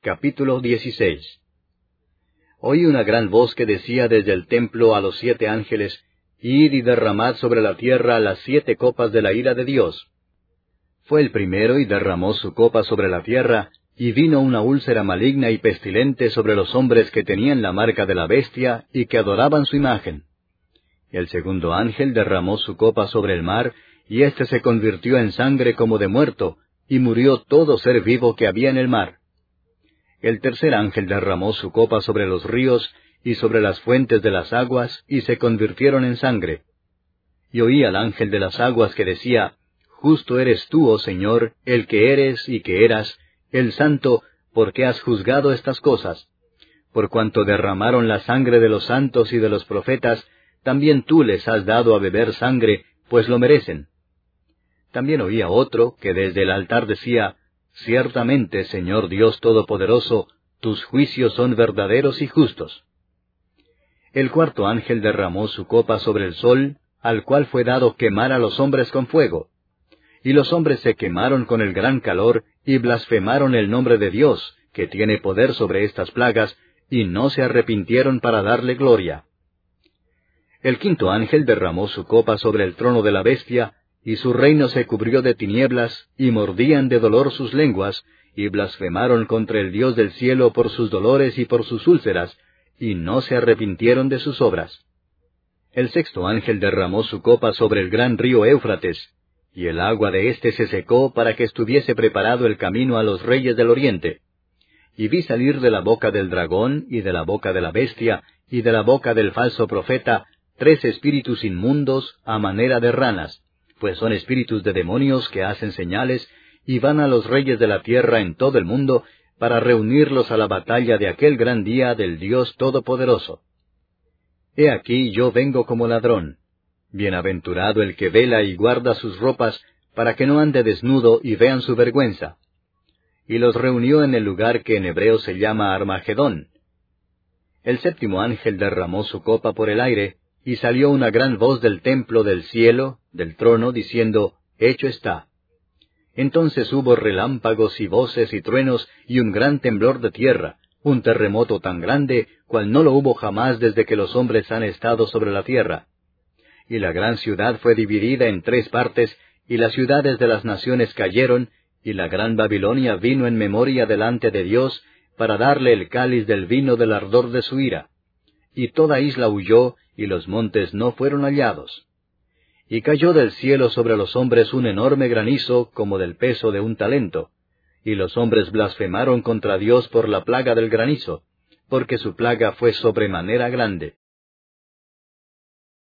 Capítulo 16. Oí una gran voz que decía desde el templo a los 7 ángeles, Id y derramad sobre la tierra las 7 copas de la ira de Dios. Fue el primero y derramó su copa sobre la tierra, y vino una úlcera maligna y pestilente sobre los hombres que tenían la marca de la bestia y que adoraban su imagen. El segundo ángel derramó su copa sobre el mar, y éste se convirtió en sangre como de muerto, y murió todo ser vivo que había en el mar. El tercer ángel derramó su copa sobre los ríos y sobre las fuentes de las aguas, y se convirtieron en sangre. Y oí al ángel de las aguas que decía, Justo eres tú, oh Señor, el que eres y que eras, el Santo, porque has juzgado estas cosas. Por cuanto derramaron la sangre de los santos y de los profetas, también tú les has dado a beber sangre, pues lo merecen. También oía otro que desde el altar decía, Ciertamente, Señor Dios Todopoderoso, tus juicios son verdaderos y justos. El cuarto ángel derramó su copa sobre el sol, al cual fue dado quemar a los hombres con fuego. Y los hombres se quemaron con el gran calor, y blasfemaron el nombre de Dios, que tiene poder sobre estas plagas, y no se arrepintieron para darle gloria. El quinto ángel derramó su copa sobre el trono de la bestia, y su reino se cubrió de tinieblas, y mordían de dolor sus lenguas, y blasfemaron contra el Dios del cielo por sus dolores y por sus úlceras, y no se arrepintieron de sus obras. El sexto ángel derramó su copa sobre el gran río Éufrates, y el agua de éste se secó para que estuviese preparado el camino a los reyes del oriente. Y vi salir de la boca del dragón, y de la boca de la bestia, y de la boca del falso profeta, 3 espíritus inmundos a manera de ranas, pues son espíritus de demonios que hacen señales, y van a los reyes de la tierra en todo el mundo, para reunirlos a la batalla de aquel gran día del Dios Todopoderoso. He aquí yo vengo como ladrón. Bienaventurado el que vela y guarda sus ropas, para que no ande desnudo y vean su vergüenza. Y los reunió en el lugar que en hebreo se llama Armagedón. El séptimo ángel derramó su copa por el aire, y salió una gran voz del templo del cielo, del trono, diciendo, Hecho está. Entonces hubo relámpagos y voces y truenos, y un gran temblor de tierra, un terremoto tan grande, cual no lo hubo jamás desde que los hombres han estado sobre la tierra. Y la gran ciudad fue dividida en 3 partes, y las ciudades de las naciones cayeron, y la gran Babilonia vino en memoria delante de Dios, para darle el cáliz del vino del ardor de su ira. Y toda isla huyó, y los montes no fueron hallados. Y cayó del cielo sobre los hombres un enorme granizo, como del peso de un talento. Y los hombres blasfemaron contra Dios por la plaga del granizo, porque su plaga fue sobremanera grande.